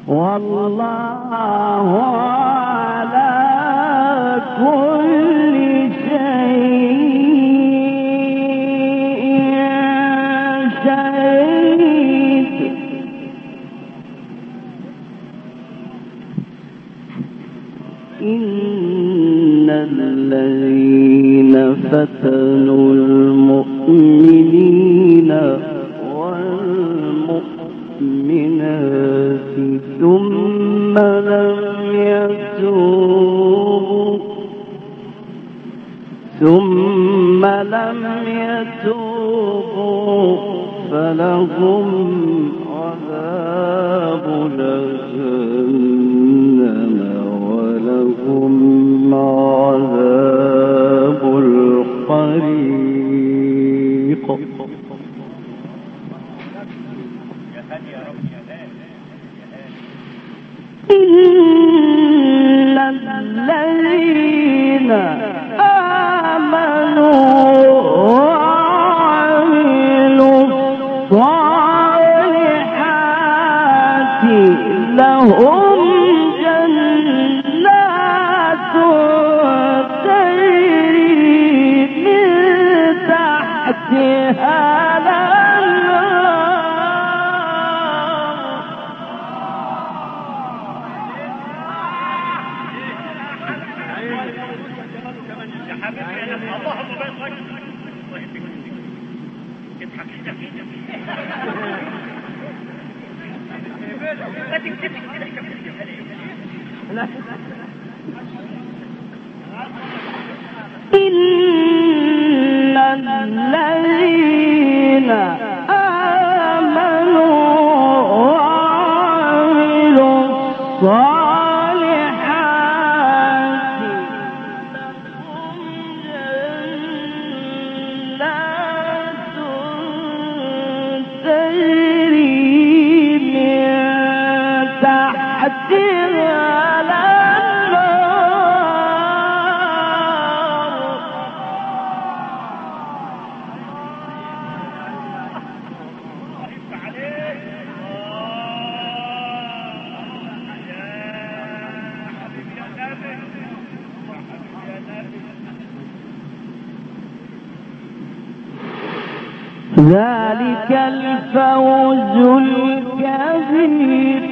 والله على كل شيء شهيد. إن الذين فتنوا المؤمنين والمؤمنات ثم لم يتوبوا فلهم عذاب جهنم ولهم عذاب الحريق. إن الذين آمنوا وعملوا الصالحات لهم جنات تجري من تحتها إن الذين آمنوا وعملوا الصالحات لهم جنات تجري من تحتها ذلك الفوز الكبير.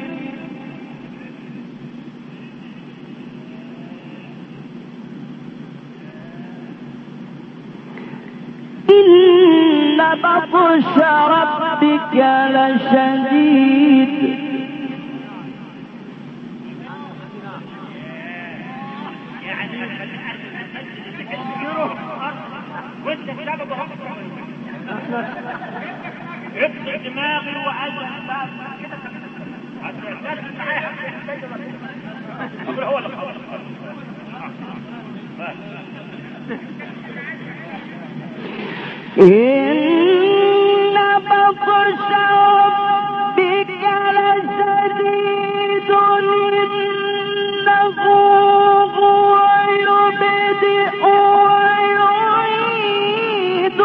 إن بطش ربك لشديد. افضل دماغي وعزم كده هو اللي إن بطش ربك لشديد إنه هو يبدئ ويعيد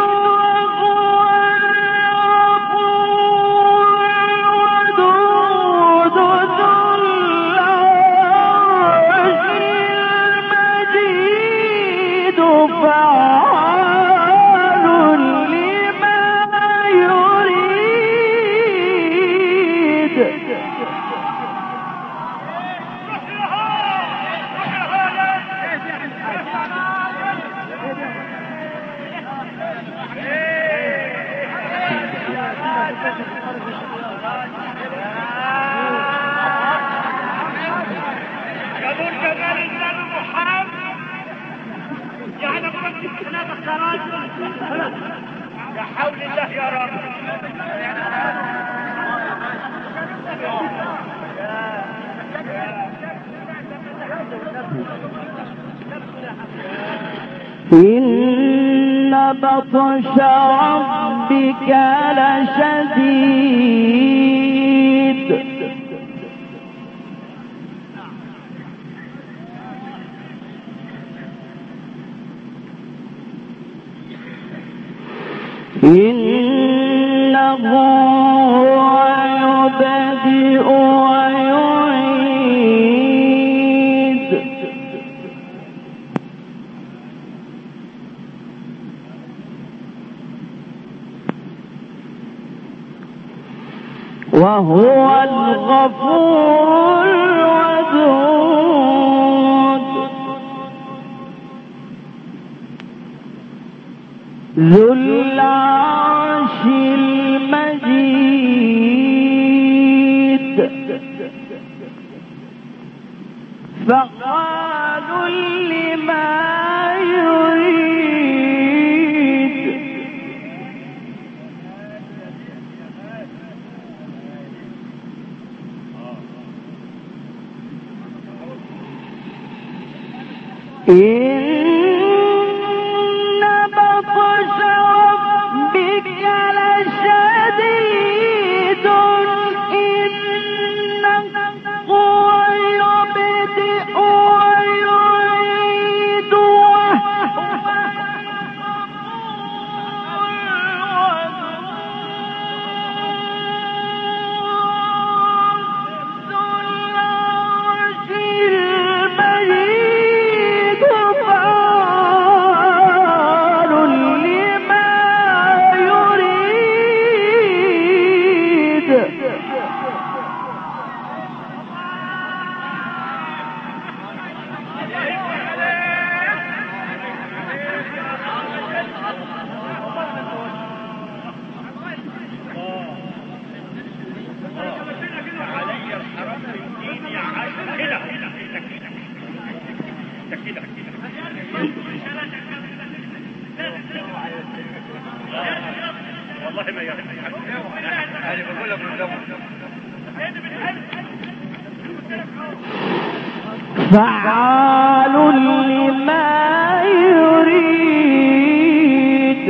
لا حول الله يا رب. إن بطش ربك لشديد. إنه هو يبدئ وهو الغفور الودود ذو العرش المجيد فعال لما يريد إن بطش ربك لشديد إنه هو يبدئ ويعيد فعال لما يريد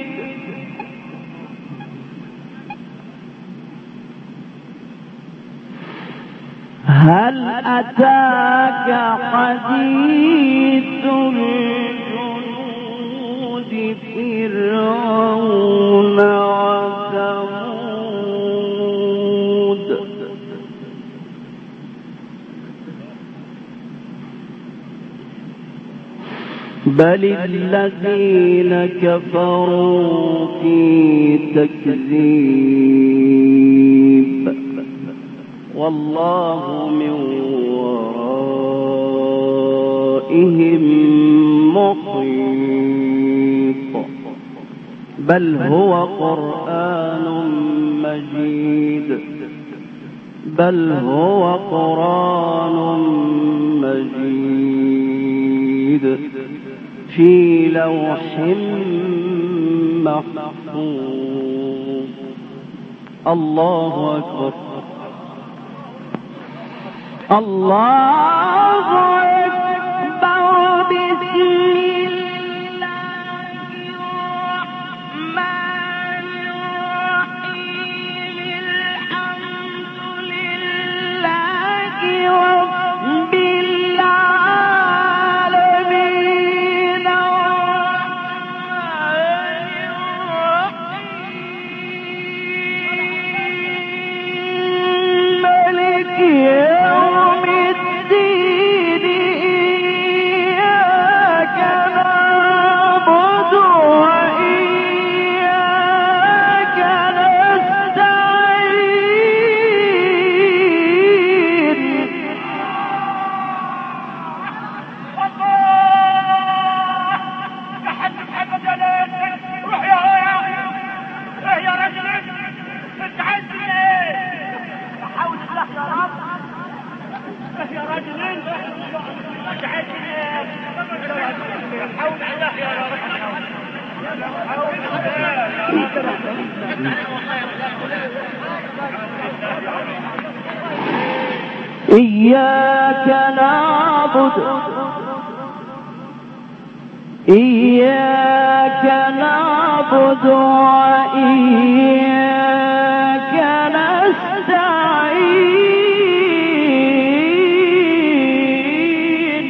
هل أتاك حديث الجنود فرعون وثمود بل الذين كفروا في تكذيب والله من ورائهم محيط بل هو قرآن مجيد بل هو قرآن مجيد في لوح محفوظ الله أكبر الله أكبر بسم الله الرحمن الرحيم الحمد لله رب العالمين الرحمن الرحيم مالك يوم الدين إياك نعبد وإياك نستعين يا حاج محمد يا ليل روح يا رجل انت عايز ايه؟ حاول الله يا رب يا راجل انت عايز ايه؟ حاول الله يا رب إياك نعبد وإياك نستعين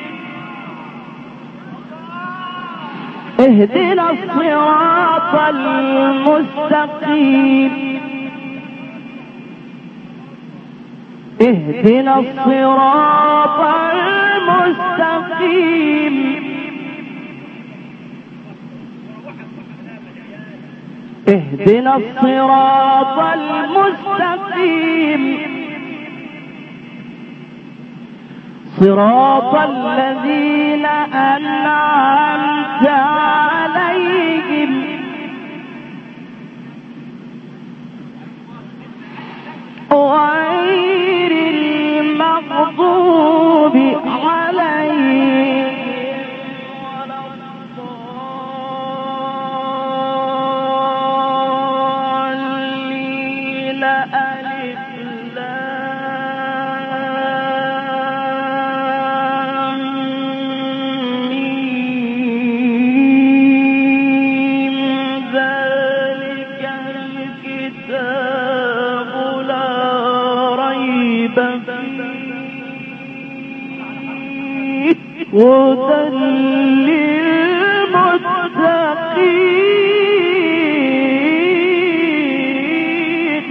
اهدنا الصراط المستقيم اهدنا الصراط المستقيم اهدنا الصراط المستقيم المستقيم صراط الذين أنعمت عليهم غير المغضوب عليهم ولا الضالين ألف لام ميم ذلك الكتاب لا ريب فيه هدى للمتقين.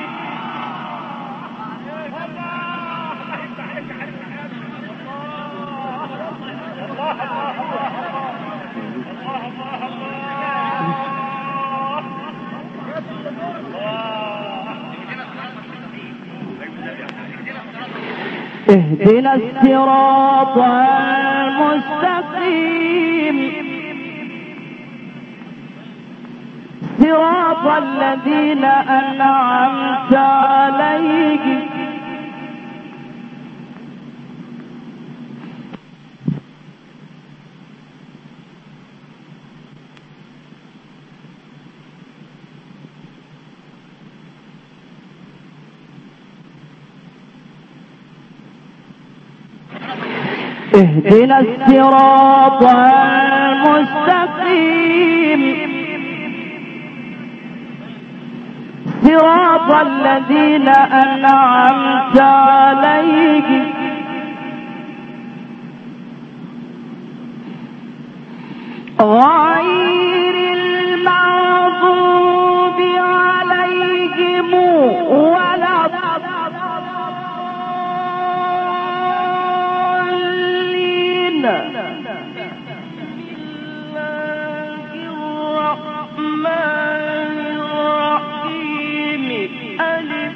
اهدنا الصراط المستقيم صراط الذين أنعمت عليهم اهدنا الصراط المستقيم صراط الذين أنعمت عليهم غير المغضوب عليهم ولا الضالين. الرحمن الرحيم ألف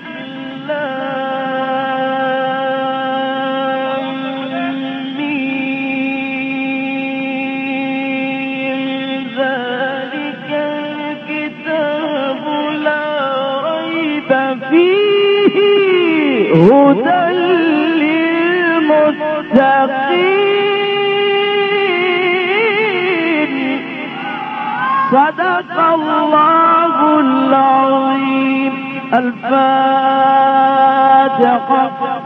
لام ميم ذلك الكتاب لا ريب فيه هدى للمتقين. صدق الله العظيم. الفاتحة.